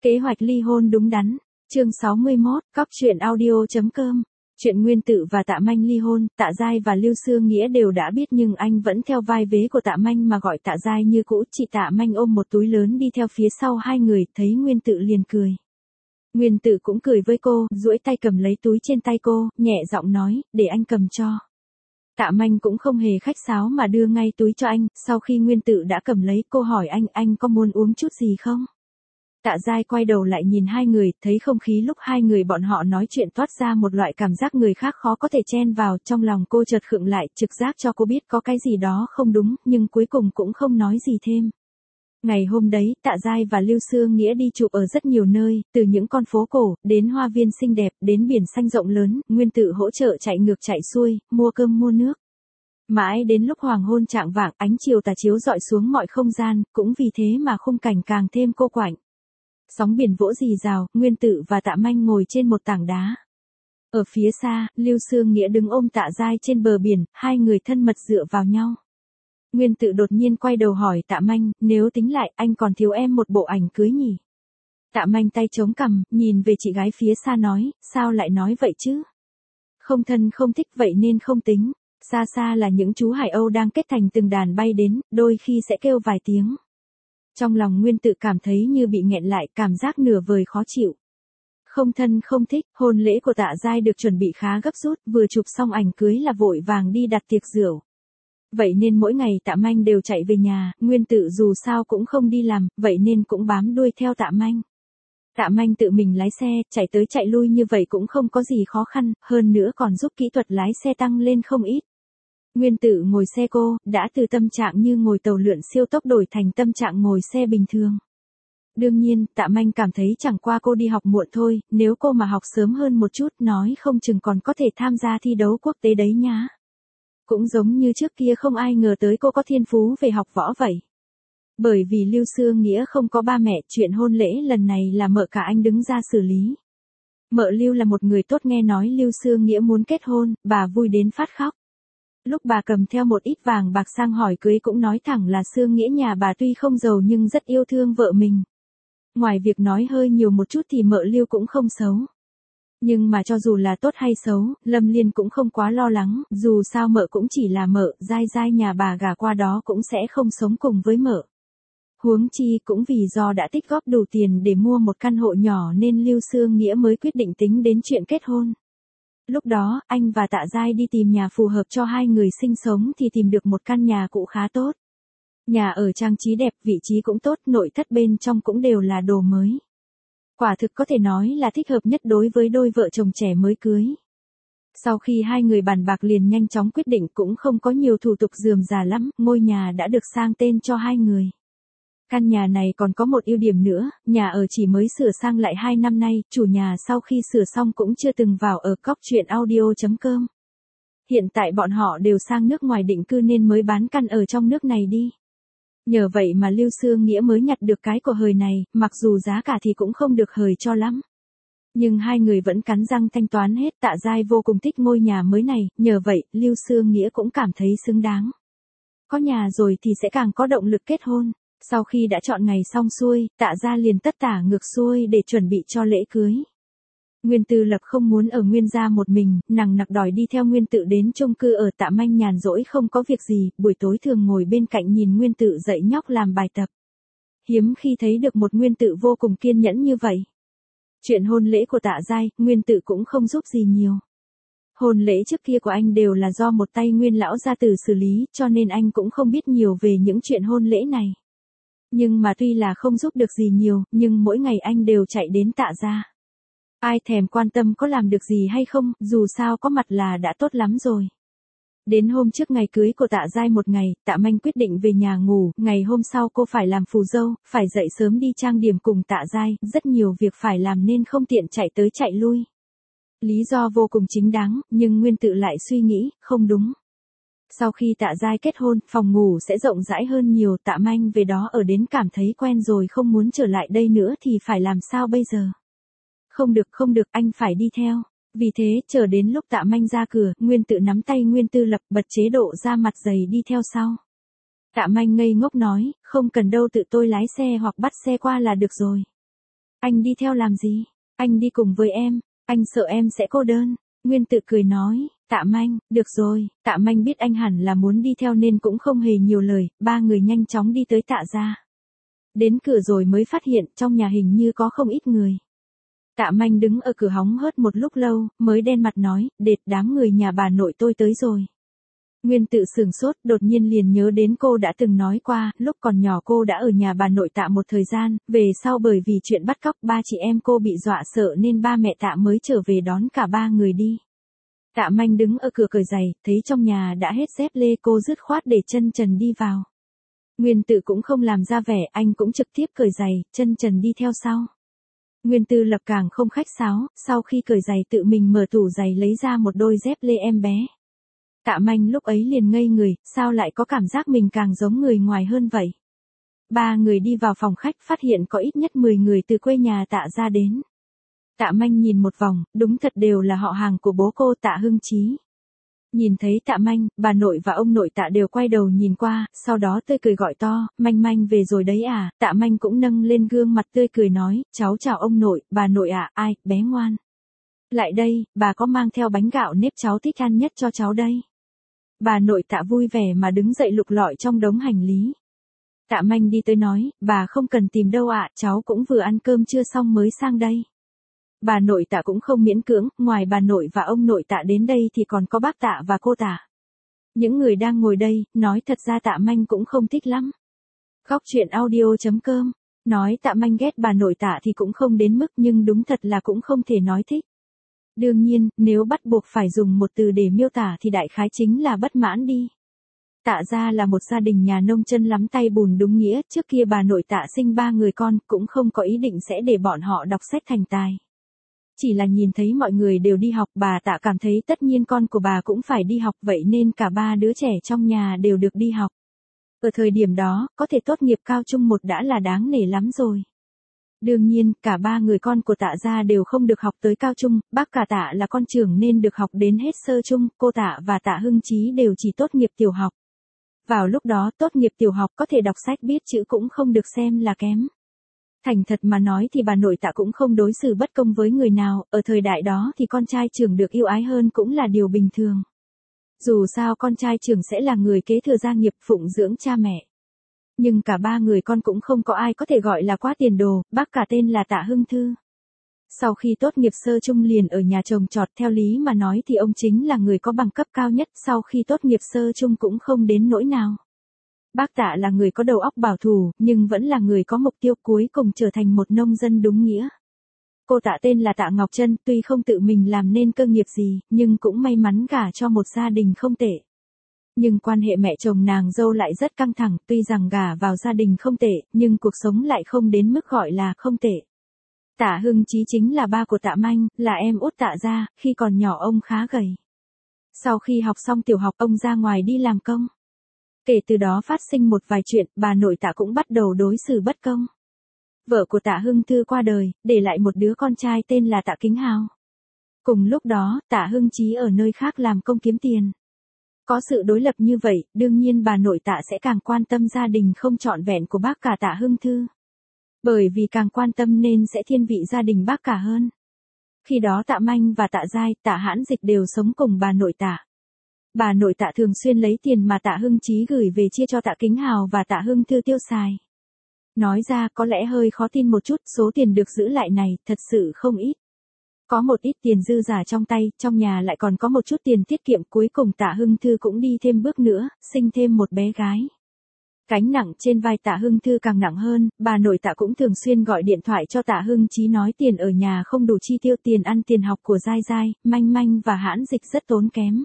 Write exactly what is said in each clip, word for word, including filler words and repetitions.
Kế hoạch ly hôn đúng đắn. Chương sáu mươi mốt, cóc truyện audio chấm com. Chuyện Nguyên Tự và Tạ Manh ly hôn, Tạ Giai và Lưu Xương Nghĩa đều đã biết nhưng anh vẫn theo vai vế của Tạ Manh mà gọi Tạ Giai như cũ. Chị Tạ Manh ôm một túi lớn đi theo phía sau hai người, thấy Nguyên Tự liền cười. Nguyên Tự cũng cười với cô, duỗi tay cầm lấy túi trên tay cô, nhẹ giọng nói, để anh cầm cho. Tạ Manh cũng không hề khách sáo mà đưa ngay túi cho anh, sau khi Nguyên Tự đã cầm lấy, cô hỏi anh, anh có muốn uống chút gì không? Tạ Giai quay đầu lại nhìn hai người, thấy không khí lúc hai người bọn họ nói chuyện toát ra một loại cảm giác người khác khó có thể chen vào, trong lòng cô chợt khựng lại, trực giác cho cô biết có cái gì đó không đúng, nhưng cuối cùng cũng không nói gì thêm. Ngày hôm đấy, Tạ Giai và Lưu Xương Nghĩa đi chụp ở rất nhiều nơi, từ những con phố cổ, đến hoa viên xinh đẹp, đến biển xanh rộng lớn, Nguyên Tự hỗ trợ chạy ngược chạy xuôi, mua cơm mua nước. Mãi đến lúc hoàng hôn chạng vạng, ánh chiều tà chiếu rọi xuống mọi không gian, cũng vì thế mà khung cảnh càng thêm cô quạnh. Sóng biển vỗ rì rào, Nguyên Tự và Tạ Manh ngồi trên một tảng đá. Ở phía xa, Lưu Xương Nghĩa đứng ôm Tạ Giai trên bờ biển, hai người thân mật dựa vào nhau. Nguyên Tự đột nhiên quay đầu hỏi Tạ Manh, nếu tính lại, anh còn thiếu em một bộ ảnh cưới nhỉ? Tạ Manh tay chống cằm, nhìn về chị gái phía xa nói, sao lại nói vậy chứ? Không thân không thích vậy nên không tính. Xa xa là những chú hải âu đang kết thành từng đàn bay đến, đôi khi sẽ kêu vài tiếng. Trong lòng Nguyên Tự cảm thấy như bị nghẹn lại, cảm giác nửa vời khó chịu. Không thân không thích, hôn lễ của Tạ Giai được chuẩn bị khá gấp rút, vừa chụp xong ảnh cưới là vội vàng đi đặt tiệc rượu. Vậy nên mỗi ngày Tạ Manh đều chạy về nhà, Nguyên Tự dù sao cũng không đi làm, vậy nên cũng bám đuôi theo Tạ Manh. Tạ Manh tự mình lái xe, chạy tới chạy lui như vậy cũng không có gì khó khăn, hơn nữa còn giúp kỹ thuật lái xe tăng lên không ít. Nguyên Tự ngồi xe cô, đã từ tâm trạng như ngồi tàu lượn siêu tốc đổi thành tâm trạng ngồi xe bình thường. Đương nhiên, Tạ Manh cảm thấy chẳng qua cô đi học muộn thôi, nếu cô mà học sớm hơn một chút nói không chừng còn có thể tham gia thi đấu quốc tế đấy nhá. Cũng giống như trước kia không ai ngờ tới cô có thiên phú về học võ vậy. Bởi vì Lưu Xương Nghĩa không có ba mẹ, chuyện hôn lễ lần này là mợ cả anh đứng ra xử lý. Mợ Lưu là một người tốt, nghe nói Lưu Xương Nghĩa muốn kết hôn, bà vui đến phát khóc. Lúc bà cầm theo một ít vàng bạc sang hỏi cưới cũng nói thẳng là Xương Nghĩa nhà bà tuy không giàu nhưng rất yêu thương vợ mình. Ngoài việc nói hơi nhiều một chút thì mợ Lưu cũng không xấu. Nhưng mà cho dù là tốt hay xấu, Lâm Liên cũng không quá lo lắng, dù sao mợ cũng chỉ là mợ, Giai Giai nhà bà gả qua đó cũng sẽ không sống cùng với mợ. Huống chi cũng vì do đã tích góp đủ tiền để mua một căn hộ nhỏ nên Lưu Xương Nghĩa mới quyết định tính đến chuyện kết hôn. Lúc đó, anh và Tạ Giai đi tìm nhà phù hợp cho hai người sinh sống thì tìm được một căn nhà cũ khá tốt. Nhà ở trang trí đẹp, vị trí cũng tốt, nội thất bên trong cũng đều là đồ mới. Quả thực có thể nói là thích hợp nhất đối với đôi vợ chồng trẻ mới cưới. Sau khi hai người bàn bạc liền nhanh chóng quyết định, cũng không có nhiều thủ tục rườm rà lắm, ngôi nhà đã được sang tên cho hai người. Căn nhà này còn có một ưu điểm nữa, nhà ở chỉ mới sửa sang lại hai năm nay, chủ nhà sau khi sửa xong cũng chưa từng vào ở cóc truyện audio chấm com. Hiện tại bọn họ đều sang nước ngoài định cư nên mới bán căn ở trong nước này đi. Nhờ vậy mà Lưu Xương Nghĩa mới nhặt được cái của hời này, mặc dù giá cả thì cũng không được hời cho lắm. Nhưng hai người vẫn cắn răng thanh toán hết. Tạ Giai vô cùng thích ngôi nhà mới này, nhờ vậy, Lưu Xương Nghĩa cũng cảm thấy xứng đáng. Có nhà rồi thì sẽ càng có động lực kết hôn. Sau khi đã chọn ngày xong xuôi, Tạ gia liền tất tả ngược xuôi để chuẩn bị cho lễ cưới. Nguyên Tư Lập không muốn ở Nguyên gia một mình, nằng nặc đòi đi theo Nguyên Tự đến chung cư ở. Tạ Manh nhàn rỗi không có việc gì, buổi tối thường ngồi bên cạnh nhìn Nguyên Tự dạy nhóc làm bài tập. Hiếm khi thấy được một Nguyên Tự vô cùng kiên nhẫn như vậy. Chuyện hôn lễ của Tạ Giai, Nguyên Tự cũng không giúp gì nhiều. Hôn lễ trước kia của anh đều là do một tay Nguyên lão gia tử xử lý, cho nên anh cũng không biết nhiều về những chuyện hôn lễ này. Nhưng mà tuy là không giúp được gì nhiều, nhưng mỗi ngày anh đều chạy đến Tạ gia. Ai thèm quan tâm có làm được gì hay không, dù sao có mặt là đã tốt lắm rồi. Đến hôm trước ngày cưới của Tạ Giai một ngày, Tạ Manh quyết định về nhà ngủ, ngày hôm sau cô phải làm phù dâu, phải dậy sớm đi trang điểm cùng Tạ Giai, rất nhiều việc phải làm nên không tiện chạy tới chạy lui. Lý do vô cùng chính đáng, nhưng Nguyên Tự lại suy nghĩ, không đúng. Sau khi Tạ Giai kết hôn, phòng ngủ sẽ rộng rãi hơn nhiều, Tạ Manh về đó ở đến cảm thấy quen rồi không muốn trở lại đây nữa thì phải làm sao bây giờ? Không được không được, anh phải đi theo. Vì thế, chờ đến lúc Tạ Manh ra cửa, Nguyên Tự nắm tay Nguyên Tư Lập bật chế độ ra mặt dày đi theo sau. Tạ Manh ngây ngốc nói, không cần đâu, tự tôi lái xe hoặc bắt xe qua là được rồi. Anh đi theo làm gì? Anh đi cùng với em, anh sợ em sẽ cô đơn. Nguyên Tự cười nói, Tạ Manh, được rồi, Tạ Manh biết anh hẳn là muốn đi theo nên cũng không hề nhiều lời, ba người nhanh chóng đi tới Tạ gia. Đến cửa rồi mới phát hiện trong nhà hình như có không ít người. Tạ Manh đứng ở cửa hóng hớt một lúc lâu, mới đen mặt nói, đệt, đám người nhà bà nội tôi tới rồi. Nguyên Tự sửng sốt, đột nhiên liền nhớ đến cô đã từng nói qua, lúc còn nhỏ cô đã ở nhà bà nội Tạ một thời gian, về sau bởi vì chuyện bắt cóc ba chị em cô bị dọa sợ nên ba mẹ Tạ mới trở về đón cả ba người đi. Tạ Manh đứng ở cửa cởi giày, thấy trong nhà đã hết dép lê, cô dứt khoát để chân trần đi vào. Nguyên Tự cũng không làm ra vẻ, anh cũng trực tiếp cởi giày, chân trần đi theo sau. Nguyên Tư Lập càng không khách sáo, sau khi cởi giày tự mình mở tủ giày lấy ra một đôi dép lê em bé. Tạ Manh lúc ấy liền ngây người, sao lại có cảm giác mình càng giống người ngoài hơn vậy? Ba người đi vào phòng khách phát hiện có ít nhất mười người từ quê nhà Tạ ra đến. Tạ Manh nhìn một vòng, đúng thật đều là họ hàng của bố cô Tạ Hưng Chí. Nhìn thấy Tạ Manh, bà nội và ông nội Tạ đều quay đầu nhìn qua, sau đó tươi cười gọi to, Manh Manh về rồi đấy à, Tạ Manh cũng nâng lên gương mặt tươi cười nói, cháu chào ông nội, bà nội ạ, à, ai, bé ngoan. Lại đây, bà có mang theo bánh gạo nếp cháu thích ăn nhất cho cháu đây. Bà nội Tạ vui vẻ mà đứng dậy lục lọi trong đống hành lý. Tạ Manh đi tới nói, bà không cần tìm đâu ạ, cháu cũng vừa ăn cơm trưa xong mới sang đây. Bà nội Tạ cũng không miễn cưỡng, ngoài bà nội và ông nội Tạ đến đây thì còn có bác Tạ và cô Tạ. Những người đang ngồi đây, nói thật ra Tạ Manh cũng không thích lắm. Góc truyện audio chấm com, nói Tạ Manh ghét bà nội Tạ thì cũng không đến mức nhưng đúng thật là cũng không thể nói thích. Đương nhiên, nếu bắt buộc phải dùng một từ để miêu tả thì đại khái chính là bất mãn đi. Tạ gia là một gia đình nhà nông chân lắm tay bùn đúng nghĩa, trước kia bà nội Tạ sinh ba người con, cũng không có ý định sẽ để bọn họ đọc sách thành tài. Chỉ là nhìn thấy mọi người đều đi học, bà Tạ cảm thấy tất nhiên con của bà cũng phải đi học, vậy nên cả ba đứa trẻ trong nhà đều được đi học. Ở thời điểm đó, có thể tốt nghiệp cao trung một đã là đáng nể lắm rồi. Đương nhiên, cả ba người con của Tạ gia đều không được học tới cao trung, bác cả Tạ là con trưởng nên được học đến hết sơ trung, cô Tạ và Tạ Hưng Chí đều chỉ tốt nghiệp tiểu học. Vào lúc đó, tốt nghiệp tiểu học có thể đọc sách biết chữ cũng không được xem là kém. Thành thật mà nói thì bà nội Tạ cũng không đối xử bất công với người nào, ở thời đại đó thì con trai trưởng được yêu ái hơn cũng là điều bình thường. Dù sao con trai trưởng sẽ là người kế thừa gia nghiệp phụng dưỡng cha mẹ. Nhưng cả ba người con cũng không có ai có thể gọi là quá tiền đồ, bác cả tên là Tạ Hưng Thư. Sau khi tốt nghiệp sơ trung liền ở nhà trồng trọt, theo lý mà nói thì ông chính là người có bằng cấp cao nhất, sau khi tốt nghiệp sơ trung cũng không đến nỗi nào. Bác Tạ là người có đầu óc bảo thủ, nhưng vẫn là người có mục tiêu cuối cùng trở thành một nông dân đúng nghĩa. Cô Tạ tên là Tạ Ngọc Trân, tuy không tự mình làm nên cơ nghiệp gì, nhưng cũng may mắn gả cho một gia đình không tệ. Nhưng quan hệ mẹ chồng nàng dâu lại rất căng thẳng, tuy rằng gả vào gia đình không tệ, nhưng cuộc sống lại không đến mức gọi là không tệ. Tạ Hưng Chí chính là ba của Tạ Manh, là em út Tạ gia, khi còn nhỏ ông khá gầy. Sau khi học xong tiểu học ông ra ngoài đi làm công. Kể từ đó phát sinh một vài chuyện, bà nội Tạ cũng bắt đầu đối xử bất công. Vợ của Tạ Hưng Thư qua đời, để lại một đứa con trai tên là Tạ Kính Hào. Cùng lúc đó, Tạ Hưng Chí ở nơi khác làm công kiếm tiền. Có sự đối lập như vậy, đương nhiên bà nội Tạ sẽ càng quan tâm gia đình không trọn vẹn của bác cả Tạ Hưng Thư. Bởi vì càng quan tâm nên sẽ thiên vị gia đình bác cả hơn. Khi đó Tạ Manh và Tạ Giai, Tạ Hãn Dịch đều sống cùng bà nội Tạ. Bà nội Tạ thường xuyên lấy tiền mà Tạ Hưng Chí gửi về chia cho Tạ Kính Hào và Tạ Hưng Thư tiêu xài. Nói ra có lẽ hơi khó tin một chút, số tiền được giữ lại này thật sự không ít. Có một ít tiền dư giả trong tay, trong nhà lại còn có một chút tiền tiết kiệm, cuối cùng Tạ Hưng Thư cũng đi thêm bước nữa, sinh thêm một bé gái. Gánh nặng trên vai Tạ Hưng Thư càng nặng hơn, bà nội Tạ cũng thường xuyên gọi điện thoại cho Tạ Hưng Chí nói tiền ở nhà không đủ chi tiêu, tiền ăn tiền học của Giai Giai, Manh Manh và Hãn Dịch rất tốn kém.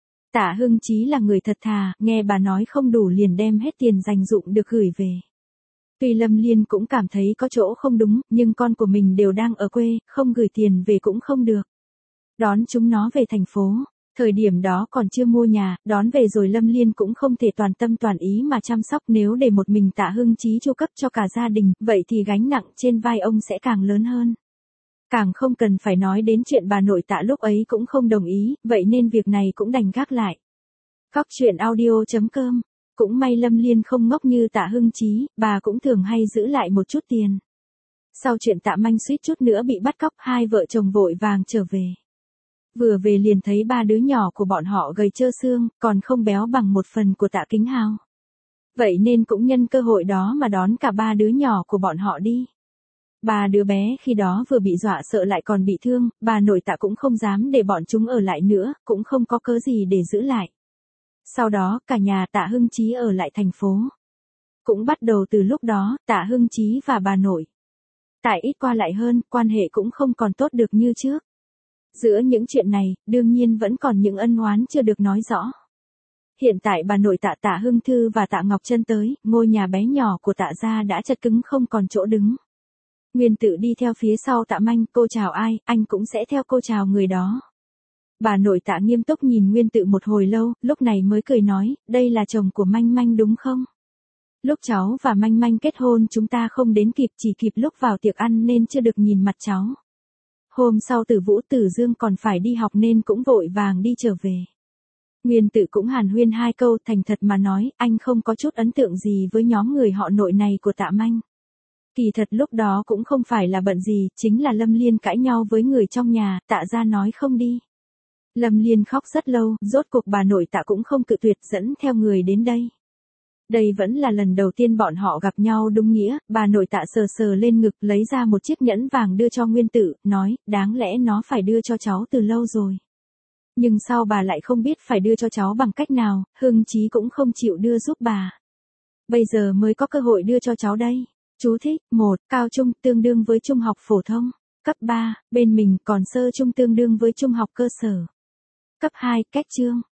Tạ Hưng Chí là người thật thà, nghe bà nói không đủ liền đem hết tiền dành dụm được gửi về. Tuy Lâm Liên cũng cảm thấy có chỗ không đúng, nhưng con của mình đều đang ở quê, không gửi tiền về cũng không được. Đón chúng nó về thành phố, thời điểm đó còn chưa mua nhà, đón về rồi Lâm Liên cũng không thể toàn tâm toàn ý mà chăm sóc, nếu để một mình Tạ Hưng Chí chu cấp cho cả gia đình, vậy thì gánh nặng trên vai ông sẽ càng lớn hơn. Càng không cần phải nói đến chuyện bà nội Tạ lúc ấy cũng không đồng ý, vậy nên việc này cũng đành gác lại. Góc truyện audio chấm com. Cũng may Lâm Liên không ngốc như Tạ Hưng Chí, bà cũng thường hay giữ lại một chút tiền. Sau chuyện Tạ Manh suýt chút nữa bị bắt cóc, hai vợ chồng vội vàng trở về. Vừa về liền thấy ba đứa nhỏ của bọn họ gầy trơ xương, còn không béo bằng một phần của Tạ Kính Hào. Vậy nên cũng nhân cơ hội đó mà đón cả ba đứa nhỏ của bọn họ đi. Ba đứa bé khi đó vừa bị dọa sợ lại còn bị thương, bà nội Tạ cũng không dám để bọn chúng ở lại nữa, cũng không có cớ gì để giữ lại. Sau đó, cả nhà Tạ Hưng Chí ở lại thành phố. Cũng bắt đầu từ lúc đó, Tạ Hưng Chí và bà nội Tạ ít qua lại hơn, quan hệ cũng không còn tốt được như trước. Giữa những chuyện này, đương nhiên vẫn còn những ân oán chưa được nói rõ. Hiện tại bà nội Tạ Tạ Hưng Thư và Tạ Ngọc Trân tới, ngôi nhà bé nhỏ của Tạ gia đã chật cứng không còn chỗ đứng. Nguyên Tự đi theo phía sau Tạ Manh, cô chào ai, anh cũng sẽ theo cô chào người đó. Bà nội Tạ nghiêm túc nhìn Nguyên Tự một hồi lâu, lúc này mới cười nói, đây là chồng của Manh Manh đúng không? Lúc cháu và Manh Manh kết hôn chúng ta không đến kịp, chỉ kịp lúc vào tiệc ăn nên chưa được nhìn mặt cháu. Hôm sau Tử Vũ Tử Dương còn phải đi học nên cũng vội vàng đi trở về. Nguyên Tự cũng hàn huyên hai câu, thành thật mà nói, anh không có chút ấn tượng gì với nhóm người họ nội này của Tạ Manh. Kỳ thật lúc đó cũng không phải là bận gì, chính là Lâm Liên cãi nhau với người trong nhà, Tạ gia nói không đi. Lâm Liên khóc rất lâu, rốt cuộc bà nội Tạ cũng không cự tuyệt dẫn theo người đến đây. Đây vẫn là lần đầu tiên bọn họ gặp nhau đúng nghĩa, bà nội Tạ sờ sờ lên ngực lấy ra một chiếc nhẫn vàng đưa cho Nguyên Tự, nói, đáng lẽ nó phải đưa cho cháu từ lâu rồi. Nhưng sao bà lại không biết phải đưa cho cháu bằng cách nào, Hưng Chí cũng không chịu đưa giúp bà. Bây giờ mới có cơ hội đưa cho cháu đây. Chú thích, một, cao trung tương đương với trung học phổ thông. Cấp ba, bên mình còn sơ trung tương đương với trung học cơ sở. Cấp hai, cách chương.